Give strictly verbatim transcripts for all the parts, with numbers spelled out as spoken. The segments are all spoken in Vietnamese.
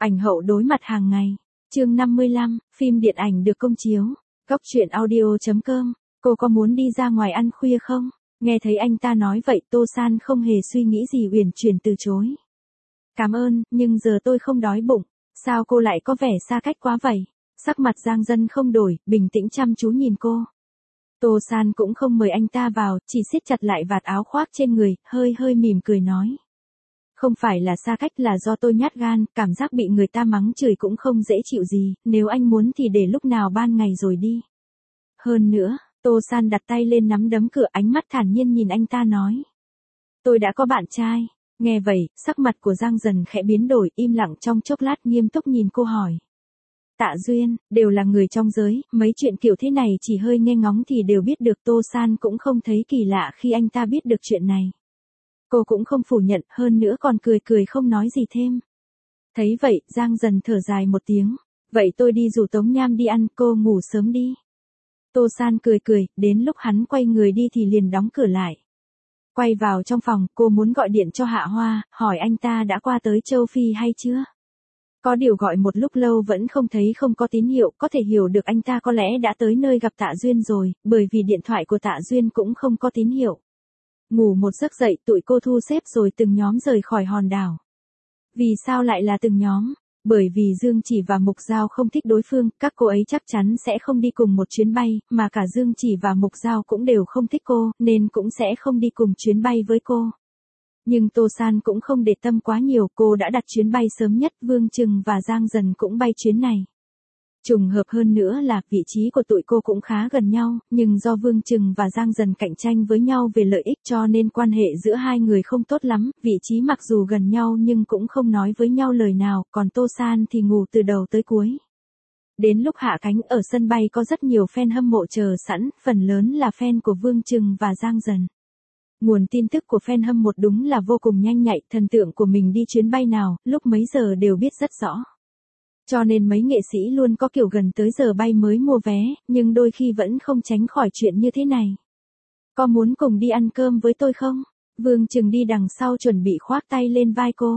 Ảnh hậu đối mặt hàng ngày. Chương năm mươi lăm, phim điện ảnh được công chiếu. Góc truyện audio chấm com. Cô có muốn đi ra ngoài ăn khuya không? Nghe thấy anh ta nói vậy, Tô San không hề suy nghĩ gì uyển chuyển từ chối. Cảm ơn, nhưng giờ tôi không đói bụng. Sao cô lại có vẻ xa cách quá vậy? Sắc mặt Giang Dân không đổi, bình tĩnh chăm chú nhìn cô. Tô San cũng không mời anh ta vào, chỉ siết chặt lại vạt áo khoác trên người, hơi hơi mỉm cười nói. Không phải là xa cách, là do tôi nhát gan, cảm giác bị người ta mắng chửi cũng không dễ chịu gì, nếu anh muốn thì để lúc nào ban ngày rồi đi. Hơn nữa, Tô San đặt tay lên nắm đấm cửa, ánh mắt thản nhiên nhìn anh ta nói. Tôi đã có bạn trai. Nghe vậy, sắc mặt của Giang Dần khẽ biến đổi, im lặng trong chốc lát nghiêm túc nhìn cô hỏi. Tạ Duyên, đều là người trong giới, mấy chuyện kiểu thế này chỉ hơi nghe ngóng thì đều biết được. Tô San cũng không thấy kỳ lạ khi anh ta biết được chuyện này. Cô cũng không phủ nhận, hơn nữa còn cười cười không nói gì thêm. Thấy vậy, Giang Dần thở dài một tiếng. Vậy tôi đi rủ Tống Nham đi ăn, cô ngủ sớm đi. Tô San cười cười, đến lúc hắn quay người đi thì liền đóng cửa lại. Quay vào trong phòng, cô muốn gọi điện cho Hạ Hoa, hỏi anh ta đã qua tới châu Phi hay chưa. Có điều gọi một lúc lâu vẫn không thấy không có tín hiệu, có thể hiểu được anh ta có lẽ đã tới nơi gặp Tạ Duyên rồi, bởi vì điện thoại của Tạ Duyên cũng không có tín hiệu. Ngủ một giấc dậy, tụi cô thu xếp rồi từng nhóm rời khỏi hòn đảo. Vì sao lại là từng nhóm? Bởi vì Dương Chỉ và Mục Giao không thích đối phương, các cô ấy chắc chắn sẽ không đi cùng một chuyến bay, mà cả Dương Chỉ và Mục Giao cũng đều không thích cô, nên cũng sẽ không đi cùng chuyến bay với cô. Nhưng Tô San cũng không để tâm quá nhiều, cô đã đặt chuyến bay sớm nhất, Vương Trừng và Giang Dần cũng bay chuyến này. Trùng hợp hơn nữa là vị trí của tụi cô cũng khá gần nhau, nhưng do Vương Trừng và Giang Dần cạnh tranh với nhau về lợi ích cho nên quan hệ giữa hai người không tốt lắm, vị trí mặc dù gần nhau nhưng cũng không nói với nhau lời nào, còn Tô San thì ngủ từ đầu tới cuối. Đến lúc hạ cánh ở sân bay có rất nhiều fan hâm mộ chờ sẵn, phần lớn là fan của Vương Trừng và Giang Dần. Nguồn tin tức của fan hâm mộ đúng là vô cùng nhanh nhạy, thần tượng của mình đi chuyến bay nào, lúc mấy giờ đều biết rất rõ. Cho nên mấy nghệ sĩ luôn có kiểu gần tới giờ bay mới mua vé, nhưng đôi khi vẫn không tránh khỏi chuyện như thế này. Có muốn cùng đi ăn cơm với tôi không? Vương Trừng đi đằng sau chuẩn bị khoác tay lên vai cô.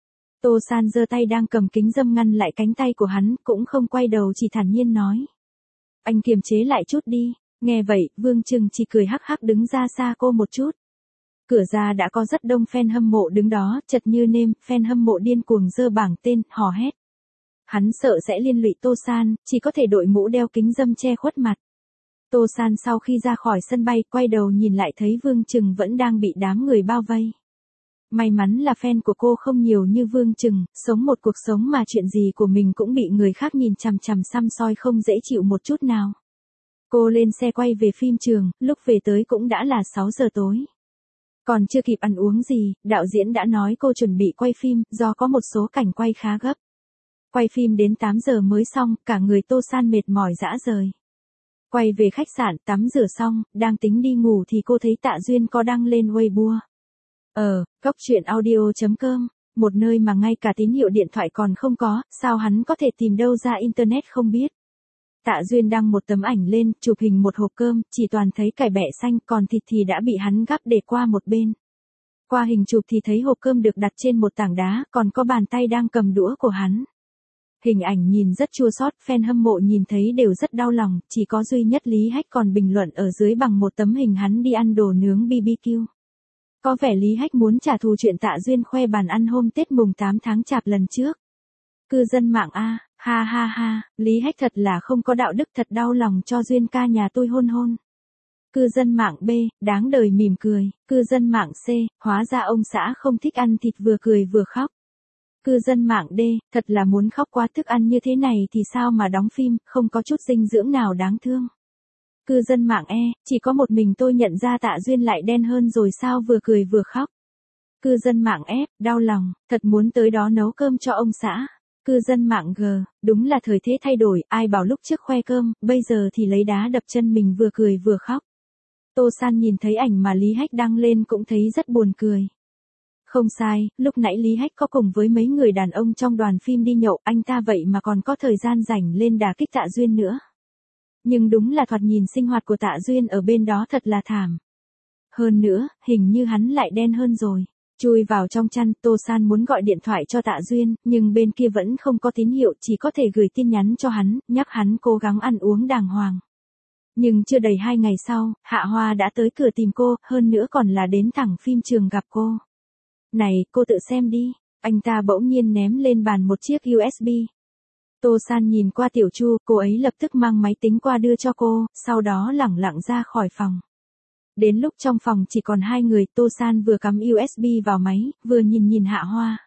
Tô San giơ tay đang cầm kính râm ngăn lại cánh tay của hắn, cũng không quay đầu, chỉ thản nhiên nói. Anh kiềm chế lại chút đi. Nghe vậy, Vương Trừng chỉ cười hắc hắc đứng ra xa cô một chút. Cửa ra đã có rất đông fan hâm mộ đứng đó, chật như nêm, fan hâm mộ điên cuồng giơ bảng tên, hò hét. Hắn sợ sẽ liên lụy Tô San, chỉ có thể đội mũ đeo kính râm che khuất mặt. Tô San sau khi ra khỏi sân bay, quay đầu nhìn lại thấy Vương Trừng vẫn đang bị đám người bao vây. May mắn là fan của cô không nhiều như Vương Trừng, sống một cuộc sống mà chuyện gì của mình cũng bị người khác nhìn chằm chằm săm soi không dễ chịu một chút nào. Cô lên xe quay về phim trường, lúc về tới cũng đã là sáu giờ tối. Còn chưa kịp ăn uống gì, đạo diễn đã nói cô chuẩn bị quay phim, do có một số cảnh quay khá gấp. Quay phim đến tám giờ mới xong, cả người Tô San mệt mỏi rã rời. Quay về khách sạn, tắm rửa xong, đang tính đi ngủ thì cô thấy Tạ Duyên có đăng lên Weibo. Ờ, góc truyện audio chấm com, một nơi mà ngay cả tín hiệu điện thoại còn không có, sao hắn có thể tìm đâu ra internet không biết. Tạ Duyên đăng một tấm ảnh lên, chụp hình một hộp cơm, chỉ toàn thấy cải bẹ xanh, còn thịt thì đã bị hắn gắp để qua một bên. Qua hình chụp thì thấy hộp cơm được đặt trên một tảng đá, còn có bàn tay đang cầm đũa của hắn. Hình ảnh nhìn rất chua xót, fan hâm mộ nhìn thấy đều rất đau lòng, chỉ có duy nhất Lý Hách còn bình luận ở dưới bằng một tấm hình hắn đi ăn đồ nướng bê bê kiu. Có vẻ Lý Hách muốn trả thù chuyện Tạ Duyên khoe bàn ăn hôm Tết mùng tám tháng Chạp lần trước. Cư dân mạng A, ha ha ha, Lý Hách thật là không có đạo đức, thật đau lòng cho Duyên ca nhà tôi hôn hôn. Cư dân mạng B, đáng đời mỉm cười. Cư dân mạng C, hóa ra ông xã không thích ăn thịt, vừa cười vừa khóc. Cư dân mạng D, thật là muốn khóc quá, thức ăn như thế này thì sao mà đóng phim, không có chút dinh dưỡng nào đáng thương. Cư dân mạng E, chỉ có một mình tôi nhận ra Tạ Duyên lại đen hơn rồi sao, vừa cười vừa khóc. Cư dân mạng F, đau lòng, thật muốn tới đó nấu cơm cho ông xã. Cư dân mạng G, đúng là thời thế thay đổi, ai bảo lúc trước khoe cơm, bây giờ thì lấy đá đập chân mình, vừa cười vừa khóc. Tô San nhìn thấy ảnh mà Lý Hách đăng lên cũng thấy rất buồn cười. Không sai, lúc nãy Lý Hách có cùng với mấy người đàn ông trong đoàn phim đi nhậu, anh ta vậy mà còn có thời gian rảnh lên đả kích Tạ Duyên nữa. Nhưng đúng là thoạt nhìn sinh hoạt của Tạ Duyên ở bên đó thật là thảm. Hơn nữa, hình như hắn lại đen hơn rồi. Chui vào trong chăn, Tô San muốn gọi điện thoại cho Tạ Duyên, nhưng bên kia vẫn không có tín hiệu, chỉ có thể gửi tin nhắn cho hắn, nhắc hắn cố gắng ăn uống đàng hoàng. Nhưng chưa đầy hai ngày sau, Hạ Hoa đã tới cửa tìm cô, hơn nữa còn là đến thẳng phim trường gặp cô. Này, cô tự xem đi. Anh ta bỗng nhiên ném lên bàn một chiếc u ét bê. Tô San nhìn qua Tiểu Chu, cô ấy lập tức mang máy tính qua đưa cho cô, sau đó lẳng lặng ra khỏi phòng. Đến lúc trong phòng chỉ còn hai người, Tô San vừa cắm u ét bê vào máy, vừa nhìn nhìn Hạ Hoa.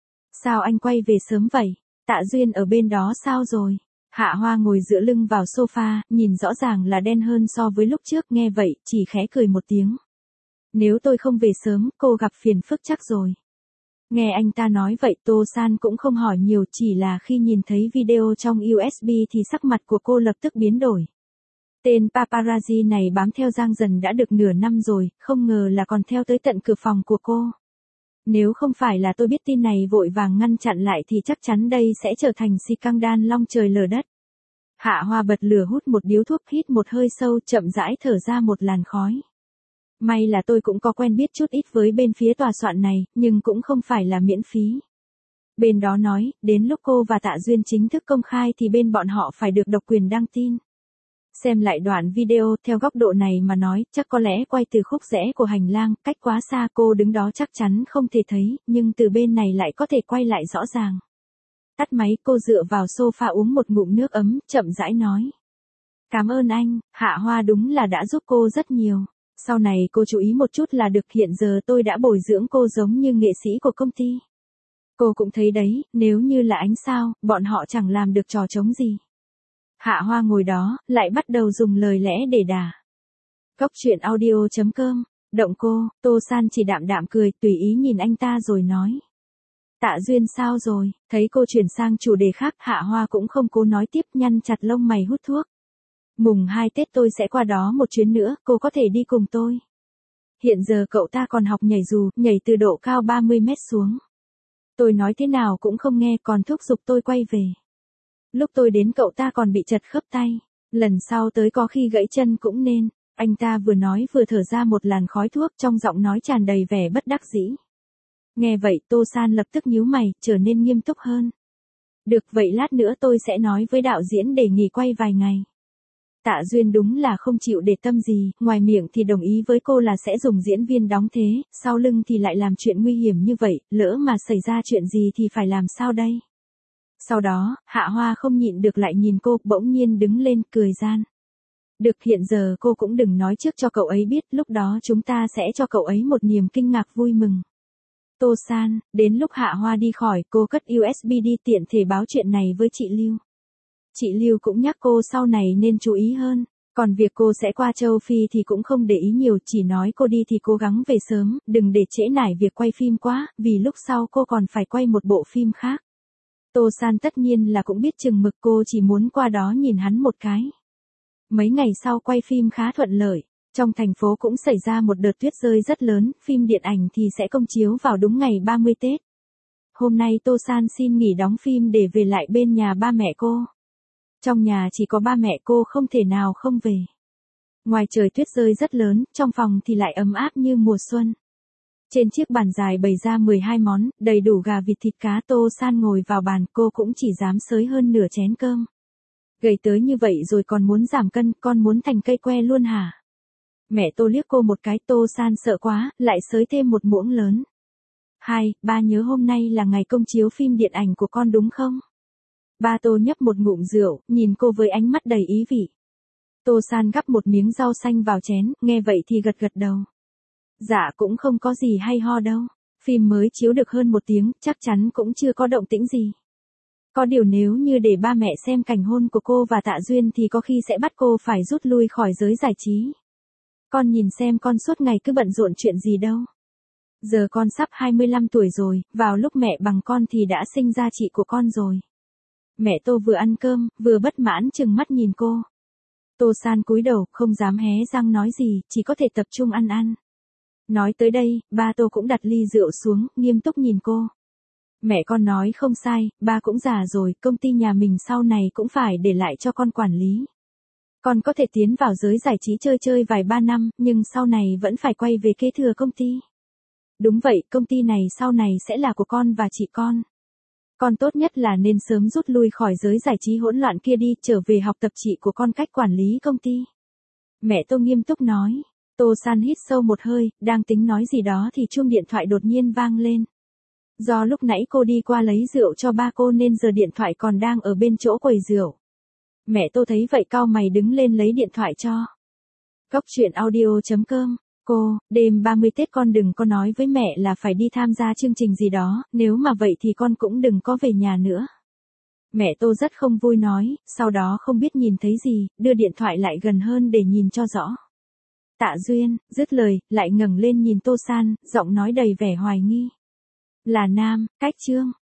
Sao anh quay về sớm vậy? Tạ Duyên ở bên đó sao rồi? Hạ Hoa ngồi dựa lưng vào sofa, nhìn rõ ràng là đen hơn so với lúc trước, nghe vậy, chỉ khẽ cười một tiếng. Nếu tôi không về sớm, cô gặp phiền phức chắc rồi. Nghe anh ta nói vậy, Tô San cũng không hỏi nhiều, chỉ là khi nhìn thấy video trong u ét bê thì sắc mặt của cô lập tức biến đổi. Tên paparazzi này bám theo Giang Dần đã được nửa năm rồi, không ngờ là còn theo tới tận cửa phòng của cô. Nếu không phải là tôi biết tin này vội vàng ngăn chặn lại thì chắc chắn đây sẽ trở thành scandal long trời lở đất. Hạ Hoa bật lửa hút một điếu thuốc, hít một hơi sâu, chậm rãi thở ra một làn khói. May là tôi cũng có quen biết chút ít với bên phía tòa soạn này, nhưng cũng không phải là miễn phí. Bên đó nói, đến lúc cô và Tạ Duyên chính thức công khai thì bên bọn họ phải được độc quyền đăng tin. Xem lại đoạn video, theo góc độ này mà nói, chắc có lẽ quay từ khúc rẽ của hành lang, cách quá xa cô đứng đó chắc chắn không thể thấy, nhưng từ bên này lại có thể quay lại rõ ràng. Tắt máy, cô dựa vào sofa uống một ngụm nước ấm, chậm rãi nói. Cảm ơn anh, Hạ Hoa đúng là đã giúp cô rất nhiều. Sau này cô chú ý một chút là được, hiện giờ tôi đã bồi dưỡng cô giống như nghệ sĩ của công ty. Cô cũng thấy đấy, nếu như là ánh sao, bọn họ chẳng làm được trò trống gì. Hạ Hoa ngồi đó, lại bắt đầu dùng lời lẽ để đả. Cốc truyện audio chấm com, động cô, Tô San chỉ đạm đạm cười, tùy ý nhìn anh ta rồi nói. Tạ Duyên sao rồi, thấy cô chuyển sang chủ đề khác, Hạ Hoa cũng không cố nói tiếp, nhăn chặt lông mày hút thuốc. Mùng hai Tết tôi sẽ qua đó một chuyến nữa, cô có thể đi cùng tôi. Hiện giờ cậu ta còn học nhảy dù, nhảy từ độ cao ba mươi mét xuống. Tôi nói thế nào cũng không nghe, còn thúc giục tôi quay về. Lúc tôi đến cậu ta còn bị chật khớp tay, lần sau tới có khi gãy chân cũng nên. Anh ta vừa nói vừa thở ra một làn khói thuốc, trong giọng nói tràn đầy vẻ bất đắc dĩ. Nghe vậy, Tô San lập tức nhíu mày, trở nên nghiêm túc hơn. Được, vậy lát nữa tôi sẽ nói với đạo diễn để nghỉ quay vài ngày. Tạ Duyên đúng là không chịu để tâm gì, ngoài miệng thì đồng ý với cô là sẽ dùng diễn viên đóng thế, sau lưng thì lại làm chuyện nguy hiểm như vậy, lỡ mà xảy ra chuyện gì thì phải làm sao đây? Sau đó, Hạ Hoa không nhịn được lại nhìn cô, bỗng nhiên đứng lên, cười gian. Được, hiện giờ cô cũng đừng nói trước cho cậu ấy biết, lúc đó chúng ta sẽ cho cậu ấy một niềm kinh ngạc vui mừng. Tô San, đến lúc Hạ Hoa đi khỏi, cô cất u ét bê đi, tiện thể báo chuyện này với chị Lưu. Chị Lưu cũng nhắc cô sau này nên chú ý hơn, còn việc cô sẽ qua châu Phi thì cũng không để ý nhiều, chỉ nói cô đi thì cố gắng về sớm, đừng để trễ nải việc quay phim quá, vì lúc sau cô còn phải quay một bộ phim khác. Tô San tất nhiên là cũng biết chừng mực, cô chỉ muốn qua đó nhìn hắn một cái. Mấy ngày sau quay phim khá thuận lợi, trong thành phố cũng xảy ra một đợt tuyết rơi rất lớn, phim điện ảnh thì sẽ công chiếu vào đúng ngày ba mươi Tết. Hôm nay Tô San xin nghỉ đóng phim để về lại bên nhà ba mẹ cô. Trong nhà chỉ có ba mẹ cô, không thể nào không về. Ngoài trời tuyết rơi rất lớn, trong phòng thì lại ấm áp như mùa xuân. Trên chiếc bàn dài bày ra mười hai món, đầy đủ gà vịt thịt cá. Tô San ngồi vào bàn, cô cũng chỉ dám xới hơn nửa chén cơm. Gầy tới như vậy rồi còn muốn giảm cân, con muốn thành cây que luôn hả? Mẹ Tô liếc cô một cái, Tô San sợ quá, lại xới thêm một muỗng lớn. Hai, ba nhớ hôm nay là ngày công chiếu phim điện ảnh của con đúng không? Ba Tô nhấp một ngụm rượu, nhìn cô với ánh mắt đầy ý vị. Tô San gắp một miếng rau xanh vào chén, nghe vậy thì gật gật đầu. Dạ cũng không có gì hay ho đâu, phim mới chiếu được hơn một tiếng, chắc chắn cũng chưa có động tĩnh gì. Có điều nếu như để ba mẹ xem cảnh hôn của cô và Tạ Duyên thì có khi sẽ bắt cô phải rút lui khỏi giới giải trí. Con nhìn xem, con suốt ngày cứ bận rộn chuyện gì đâu. Giờ con sắp hai mươi lăm tuổi rồi, vào lúc mẹ bằng con thì đã sinh ra chị của con rồi. Mẹ Tô vừa ăn cơm, vừa bất mãn chừng mắt nhìn cô. Tô San cúi đầu, không dám hé răng nói gì, chỉ có thể tập trung ăn ăn. Nói tới đây, ba Tô cũng đặt ly rượu xuống, nghiêm túc nhìn cô. Mẹ con nói không sai, ba cũng già rồi, công ty nhà mình sau này cũng phải để lại cho con quản lý. Con có thể tiến vào giới giải trí chơi chơi vài ba năm, nhưng sau này vẫn phải quay về kế thừa công ty. Đúng vậy, công ty này sau này sẽ là của con và chị con. Con tốt nhất là nên sớm rút lui khỏi giới giải trí hỗn loạn kia đi, trở về học tập chị của con cách quản lý công ty. Mẹ Tô nghiêm túc nói. Tô San hít sâu một hơi, đang tính nói gì đó thì chuông điện thoại đột nhiên vang lên. Do lúc nãy cô đi qua lấy rượu cho ba cô nên giờ điện thoại còn đang ở bên chỗ quầy rượu. Mẹ Tô thấy vậy cau mày đứng lên lấy điện thoại cho. Cốc truyện audio chấm com. Cô, đêm ba mươi Tết con đừng có nói với mẹ là phải đi tham gia chương trình gì đó, nếu mà vậy thì con cũng đừng có về nhà nữa. Mẹ Tô rất không vui nói, sau đó không biết nhìn thấy gì, đưa điện thoại lại gần hơn để nhìn cho rõ. Tạ Duyên, dứt lời, lại ngẩng lên nhìn Tô San, giọng nói đầy vẻ hoài nghi. Là Nam, Cách Trương.